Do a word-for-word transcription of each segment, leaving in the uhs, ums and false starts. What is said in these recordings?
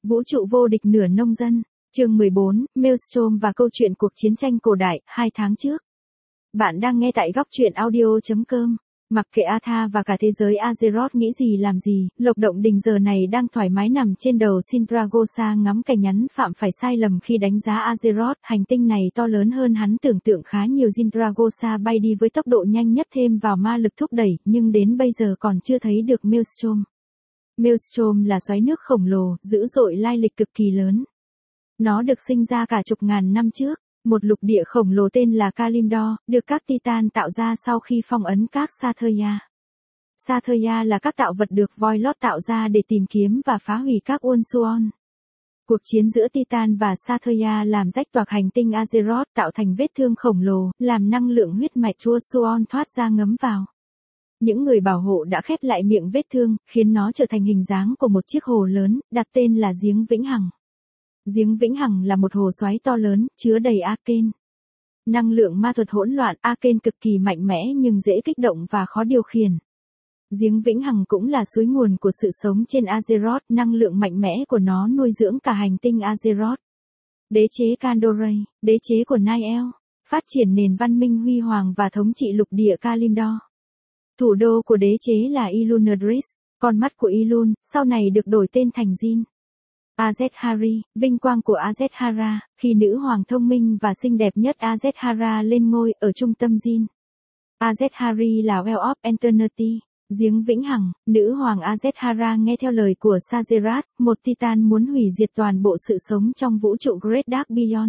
Vũ trụ vô địch nửa nông dân, chương mười bốn, Maelstrom và câu chuyện cuộc chiến tranh cổ đại, hai tháng trước. Bạn đang nghe tại góc truyện audio.com. Mặc kệ Atha và cả thế giới Azeroth nghĩ gì làm gì, Lộc Động Đình giờ này đang thoải mái nằm trên đầu Sindragosa ngắm cảnh nhắn phạm phải sai lầm khi đánh giá Azeroth. Hành tinh này to lớn hơn hắn tưởng tượng khá nhiều. Sindragosa bay đi với tốc độ nhanh nhất thêm vào ma lực thúc đẩy, nhưng đến bây giờ còn chưa thấy được Maelstrom. Maelstrom là xoáy nước khổng lồ, dữ dội, lai lịch cực kỳ lớn. Nó được sinh ra cả chục ngàn năm trước. Một lục địa khổng lồ tên là Kalimdor, được các Titan tạo ra sau khi phong ấn các Sathya. Sathya là các tạo vật được Voidlord tạo ra để tìm kiếm và phá hủy các Ulthuan. Cuộc chiến giữa Titan và Sathya làm rách toạc hành tinh Azeroth, tạo thành vết thương khổng lồ, làm năng lượng huyết mạch Ulthuan thoát ra ngấm vào. Những người bảo hộ đã khép lại miệng vết thương, khiến nó trở thành hình dáng của một chiếc hồ lớn, đặt tên là Giếng Vĩnh Hằng. Giếng Vĩnh Hằng là một hồ xoáy to lớn, chứa đầy Arcane. Năng lượng ma thuật hỗn loạn, Arcane cực kỳ mạnh mẽ nhưng dễ kích động và khó điều khiển. Giếng Vĩnh Hằng cũng là suối nguồn của sự sống trên Azeroth, năng lượng mạnh mẽ của nó nuôi dưỡng cả hành tinh Azeroth. Đế chế Kandorei, đế chế của Niall, phát triển nền văn minh huy hoàng và thống trị lục địa Kalimdor. Thủ đô của đế chế là Illuminadris, con mắt của Illum, sau này được đổi tên thành Jin. Azeshari, vinh quang của Azeshara, khi nữ hoàng thông minh và xinh đẹp nhất Azeshara lên ngôi ở trung tâm Jin. Azeshari là Well of Eternity, giếng vĩnh hằng. Nữ hoàng Azeshara nghe theo lời của Sageras, một Titan muốn hủy diệt toàn bộ sự sống trong vũ trụ Great Dark Beyond.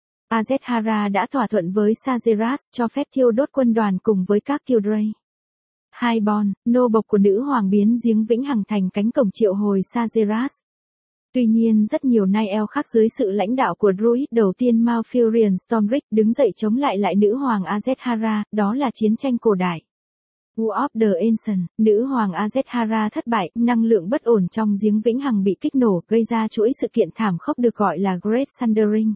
Azeshara đã thỏa thuận với Sageras cho phép thiêu đốt quân đoàn cùng với các Kildray. Highborn, nô bộc của nữ hoàng biến giếng vĩnh hằng thành cánh cổng triệu hồi Sageras. Tuy nhiên rất nhiều Niall khác dưới sự lãnh đạo của Druid đầu tiên Malfurion Stormbrick đứng dậy chống lại lại nữ hoàng Azeshara, đó là chiến tranh cổ đại. War of the Ancient, nữ hoàng Azeshara thất bại, năng lượng bất ổn trong giếng vĩnh hằng bị kích nổ, gây ra chuỗi sự kiện thảm khốc được gọi là Great Sundering.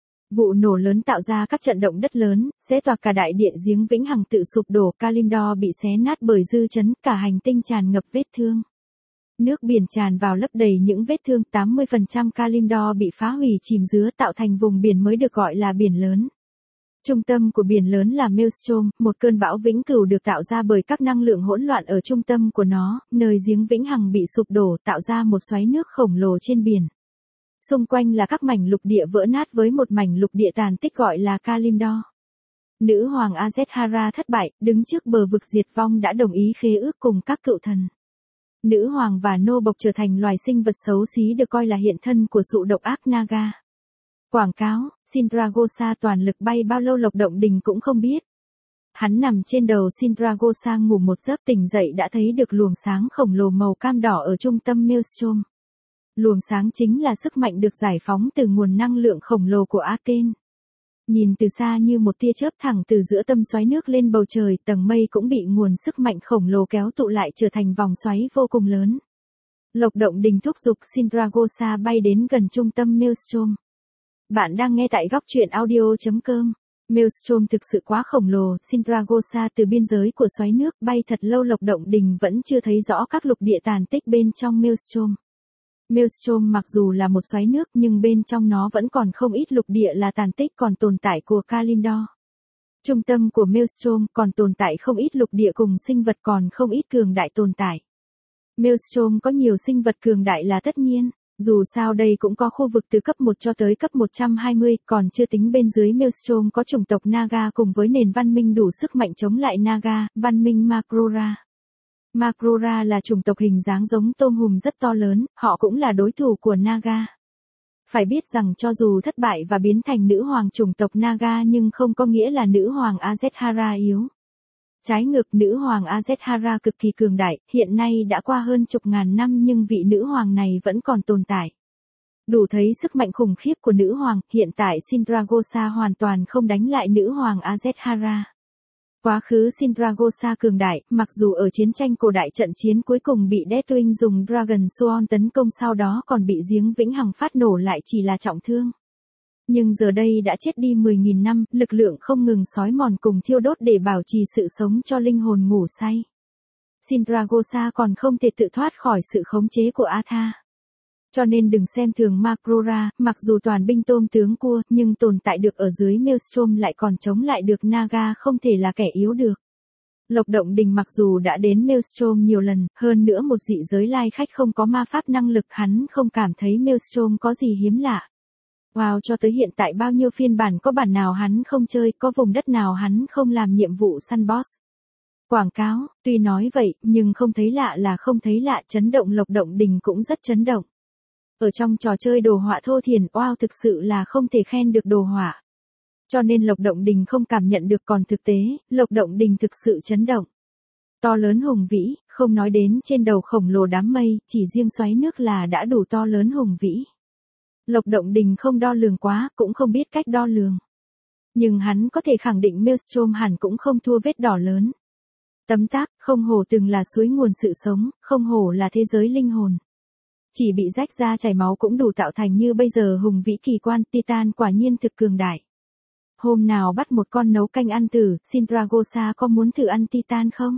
Vụ nổ lớn tạo ra các trận động đất lớn, xé toạc cả đại địa, giếng vĩnh hằng tự sụp đổ, Kalimdor bị xé nát bởi dư chấn, cả hành tinh tràn ngập vết thương. Nước biển tràn vào lấp đầy những vết thương, tám mươi phần trăm Kalimdor bị phá hủy chìm dứa tạo thành vùng biển mới được gọi là biển lớn. Trung tâm của biển lớn là Maelstrom, một cơn bão vĩnh cửu được tạo ra bởi các năng lượng hỗn loạn ở trung tâm của nó, nơi giếng vĩnh hằng bị sụp đổ tạo ra một xoáy nước khổng lồ trên biển. Xung quanh là các mảnh lục địa vỡ nát với một mảnh lục địa tàn tích gọi là Kalimdor. Nữ hoàng Azeshara thất bại, đứng trước bờ vực diệt vong đã đồng ý khế ước cùng các cựu thần. Nữ hoàng và nô bộc trở thành loài sinh vật xấu xí được coi là hiện thân của sự độc ác Naga. Quảng cáo, Sindragosa toàn lực bay bao lâu Lộc Động Đình cũng không biết. Hắn nằm trên đầu Sindragosa ngủ một giấc, tỉnh dậy đã thấy được luồng sáng khổng lồ màu cam đỏ ở trung tâm Maelstrom. Luồng sáng chính là sức mạnh được giải phóng từ nguồn năng lượng khổng lồ của Arcane. Nhìn từ xa như một tia chớp thẳng từ giữa tâm xoáy nước lên bầu trời, tầng mây cũng bị nguồn sức mạnh khổng lồ kéo tụ lại trở thành vòng xoáy vô cùng lớn. Lộc Động Đình thúc giục Sindragosa bay đến gần trung tâm Maelstrom. Bạn đang nghe tại góc truyện audio.com. Maelstrom thực sự quá khổng lồ, Sindragosa từ biên giới của xoáy nước bay thật lâu, Lộc Động Đình vẫn chưa thấy rõ các lục địa tàn tích bên trong Maelstrom. Maelstrom mặc dù là một xoáy nước nhưng bên trong nó vẫn còn không ít lục địa là tàn tích còn tồn tại của Kalimdor. Trung tâm của Maelstrom còn tồn tại không ít lục địa cùng sinh vật còn không ít cường đại tồn tại. Maelstrom có nhiều sinh vật cường đại là tất nhiên, dù sao đây cũng có khu vực từ cấp một cho tới cấp một trăm hai mươi, còn chưa tính bên dưới Maelstrom có chủng tộc Naga cùng với nền văn minh đủ sức mạnh chống lại Naga, văn minh Makrora. Makrora là chủng tộc hình dáng giống tôm hùm rất to lớn, họ cũng là đối thủ của Naga. Phải biết rằng cho dù thất bại và biến thành nữ hoàng chủng tộc Naga nhưng không có nghĩa là nữ hoàng Azeshara yếu. Trái ngược, nữ hoàng Azeshara cực kỳ cường đại, hiện nay đã qua hơn chục ngàn năm nhưng vị nữ hoàng này vẫn còn tồn tại. Đủ thấy sức mạnh khủng khiếp của nữ hoàng, hiện tại Sindragosa hoàn toàn không đánh lại nữ hoàng Azeshara. Quá khứ Sindragosa cường đại, mặc dù ở chiến tranh cổ đại trận chiến cuối cùng bị Deathwing dùng Dragon Sworn tấn công sau đó còn bị giếng vĩnh hằng phát nổ lại chỉ là trọng thương. Nhưng giờ đây đã chết đi mười nghìn năm, lực lượng không ngừng xói mòn cùng thiêu đốt để bảo trì sự sống cho linh hồn ngủ say. Sindragosa còn không thể tự thoát khỏi sự khống chế của Atha. Cho nên đừng xem thường Makrora, mặc dù toàn binh tôm tướng cua, nhưng tồn tại được ở dưới Maelstrom lại còn chống lại được Naga không thể là kẻ yếu được. Lộc Động Đình mặc dù đã đến Maelstrom nhiều lần, hơn nữa một dị giới lai khách không có ma pháp năng lực, hắn không cảm thấy Maelstrom có gì hiếm lạ. Wow, cho tới hiện tại bao nhiêu phiên bản, có bản nào hắn không chơi, có vùng đất nào hắn không làm nhiệm vụ săn boss. Quảng cáo, tuy nói vậy, nhưng không thấy lạ là không thấy lạ, chấn động Lộc Động Đình cũng rất chấn động. Ở trong trò chơi đồ họa thô thiển, wow thực sự là không thể khen được đồ họa. Cho nên Lộc Động Đình không cảm nhận được, còn thực tế, Lộc Động Đình thực sự chấn động. To lớn hùng vĩ, không nói đến trên đầu khổng lồ đám mây, chỉ riêng xoáy nước là đã đủ to lớn hùng vĩ. Lộc Động Đình không đo lường quá, cũng không biết cách đo lường. Nhưng hắn có thể khẳng định Maelstrom hẳn cũng không thua vết đỏ lớn. Tấm tắc, không hổ từng là suối nguồn sự sống, không hổ là thế giới linh hồn. Chỉ bị rách ra chảy máu cũng đủ tạo thành như bây giờ hùng vĩ kỳ quan, Titan quả nhiên thực cường đại. Hôm nào bắt một con nấu canh ăn thử, Sindragosa có muốn thử ăn Titan không?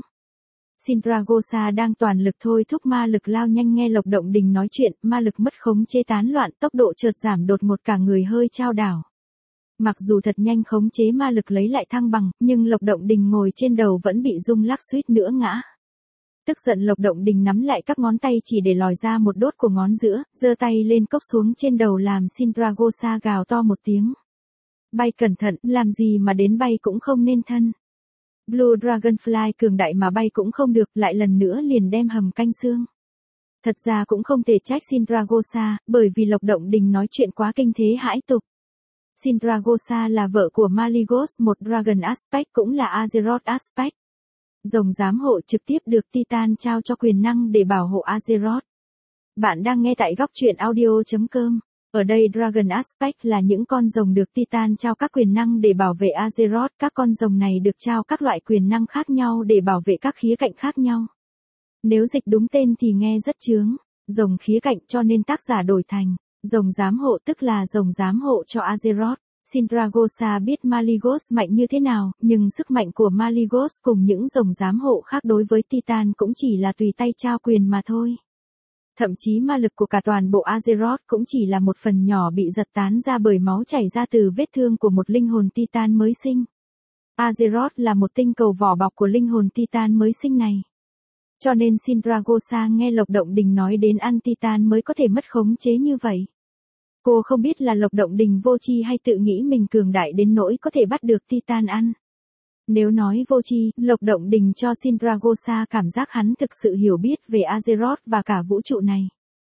Sindragosa đang toàn lực thôi thúc ma lực lao nhanh, nghe Lộc Động Đình nói chuyện, ma lực mất khống chế tán loạn, tốc độ chợt giảm đột ngột, cả người hơi chao đảo. Mặc dù thật nhanh khống chế ma lực lấy lại thăng bằng, nhưng Lộc Động Đình ngồi trên đầu vẫn bị rung lắc suýt nữa ngã. Tức giận Lộc Động Đình nắm lại các ngón tay chỉ để lòi ra một đốt của ngón giữa, giơ tay lên cốc xuống trên đầu làm Sindragosa gào to một tiếng. Bay cẩn thận, làm gì mà đến bay cũng không nên thân. Blue Dragonfly cường đại mà bay cũng không được, lại lần nữa liền đem hầm canh xương. Thật ra cũng không thể trách Sindragosa, bởi vì Lộc Động Đình nói chuyện quá kinh thế hãi tục. Sindragosa là vợ của Malygos, một Dragon Aspect cũng là Azeroth Aspect. Rồng giám hộ trực tiếp được Titan trao cho quyền năng để bảo hộ Azeroth. Bạn đang nghe tại góc truyện audio chấm com. Ở đây Dragon Aspect là những con rồng được Titan trao các quyền năng để bảo vệ Azeroth. Các con rồng này được trao các loại quyền năng khác nhau để bảo vệ các khía cạnh khác nhau. Nếu dịch đúng tên thì nghe rất chướng. Rồng khía cạnh, cho nên tác giả đổi thành rồng giám hộ, tức là rồng giám hộ cho Azeroth. Sindragosa biết Malygos mạnh như thế nào, nhưng sức mạnh của Malygos cùng những rồng giám hộ khác đối với Titan cũng chỉ là tùy tay trao quyền mà thôi. Thậm chí ma lực của cả toàn bộ Azeroth cũng chỉ là một phần nhỏ bị giật tán ra bởi máu chảy ra từ vết thương của một linh hồn Titan mới sinh. Azeroth là một tinh cầu vỏ bọc của linh hồn Titan mới sinh này. Cho nên Sindragosa nghe Lộc Động Đình nói đến ăn Titan mới có thể mất khống chế như vậy. Cô không biết là Lộc Động Đình vô tri hay tự nghĩ mình cường đại đến nỗi có thể bắt được Titan ăn. Nếu nói vô tri, Lộc Động Đình cho Sindragosa cảm giác hắn thực sự hiểu biết về Azeroth và cả vũ trụ này.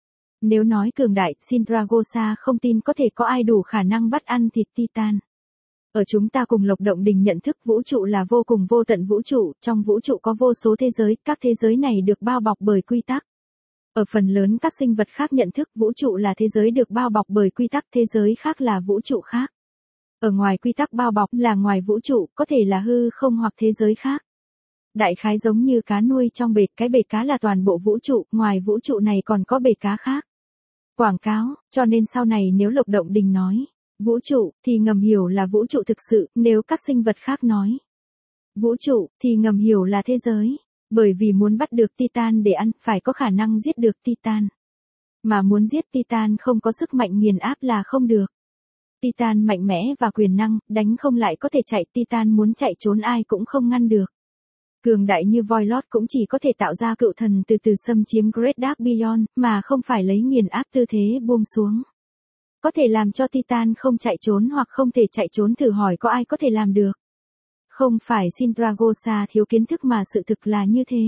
Nếu nói cường đại, Sindragosa không tin có thể có ai đủ khả năng bắt ăn thịt Titan. Ở chúng ta cùng Lộc Động Đình nhận thức vũ trụ là vô cùng vô tận vũ trụ, trong vũ trụ có vô số thế giới, các thế giới này được bao bọc bởi quy tắc. Ở phần lớn các sinh vật khác nhận thức vũ trụ là thế giới được bao bọc bởi quy tắc, thế giới khác là vũ trụ khác. Ở ngoài quy tắc bao bọc là ngoài vũ trụ, có thể là hư không hoặc thế giới khác. Đại khái giống như cá nuôi trong bể, cái bể cá là toàn bộ vũ trụ, ngoài vũ trụ này còn có bể cá khác. Quảng cáo, cho nên sau này nếu Lộc Động Đình nói vũ trụ thì ngầm hiểu là vũ trụ thực sự, nếu các sinh vật khác nói vũ trụ thì ngầm hiểu là thế giới. Bởi vì muốn bắt được Titan để ăn, phải có khả năng giết được Titan. Mà muốn giết Titan không có sức mạnh nghiền áp là không được. Titan mạnh mẽ và quyền năng, đánh không lại có thể chạy, Titan muốn chạy trốn ai cũng không ngăn được. Cường đại như Voidlord cũng chỉ có thể tạo ra cựu thần từ từ xâm chiếm Great Dark Beyond, mà không phải lấy nghiền áp tư thế buông xuống. Có thể làm cho Titan không chạy trốn hoặc không thể chạy trốn, thử hỏi có ai có thể làm được. Không phải Sindragosa thiếu kiến thức mà sự thực là như thế.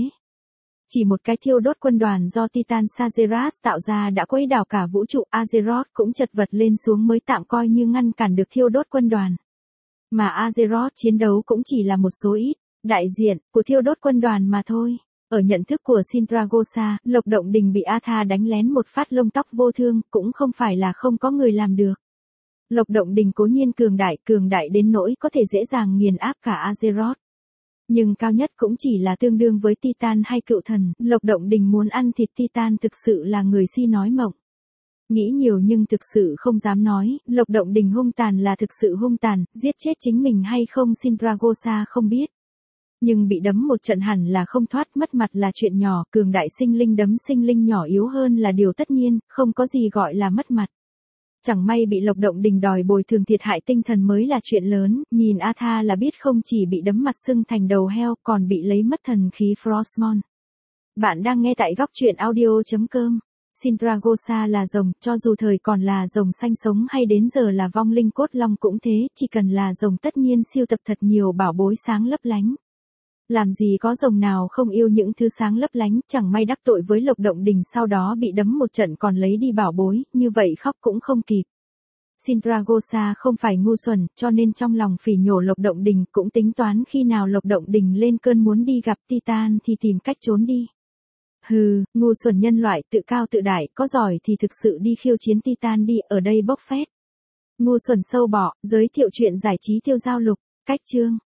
Chỉ một cái thiêu đốt quân đoàn do Titan Sageras tạo ra đã quấy đảo cả vũ trụ, Azeroth cũng chật vật lên xuống mới tạm coi như ngăn cản được thiêu đốt quân đoàn. Mà Azeroth chiến đấu cũng chỉ là một số ít, đại diện, của thiêu đốt quân đoàn mà thôi. Ở nhận thức của Sindragosa, Lộc Động Đình bị Atha đánh lén một phát lông tóc vô thương, cũng không phải là không có người làm được. Lộc Động Đình cố nhiên cường đại, cường đại đến nỗi có thể dễ dàng nghiền áp cả Azeroth. Nhưng cao nhất cũng chỉ là tương đương với Titan hay cựu thần, Lộc Động Đình muốn ăn thịt Titan thực sự là người si nói mộng. Nghĩ nhiều nhưng thực sự không dám nói, Lộc Động Đình hung tàn là thực sự hung tàn, giết chết chính mình hay không Sindragosa không biết. Nhưng bị đấm một trận hẳn là không thoát, mất mặt là chuyện nhỏ, cường đại sinh linh đấm sinh linh nhỏ yếu hơn là điều tất nhiên, không có gì gọi là mất mặt. Chẳng may bị Lộc Động Đình đòi bồi thường thiệt hại tinh thần mới là chuyện lớn, nhìn Atha là biết không chỉ bị đấm mặt sưng thành đầu heo còn bị lấy mất thần khí Frostmourne. Bạn đang nghe tại góc truyện audio chấm com. Sindragosa là rồng, cho dù thời còn là rồng xanh sống hay đến giờ là vong linh cốt long cũng thế, chỉ cần là rồng tất nhiên siêu tập thật nhiều bảo bối sáng lấp lánh. Làm gì có rồng nào không yêu những thứ sáng lấp lánh, chẳng may đắc tội với Lộc Động Đình sau đó bị đấm một trận còn lấy đi bảo bối, như vậy khóc cũng không kịp. Sindragosa không phải ngu xuẩn, cho nên trong lòng phỉ nhổ Lộc Động Đình, cũng tính toán khi nào Lộc Động Đình lên cơn muốn đi gặp Titan thì tìm cách trốn đi. Hừ, ngu xuẩn nhân loại, tự cao tự đại, có giỏi thì thực sự đi khiêu chiến Titan đi, ở đây bốc phét. Ngu xuẩn sâu bọ, giới thiệu chuyện giải trí tiêu giao lục, cách chương.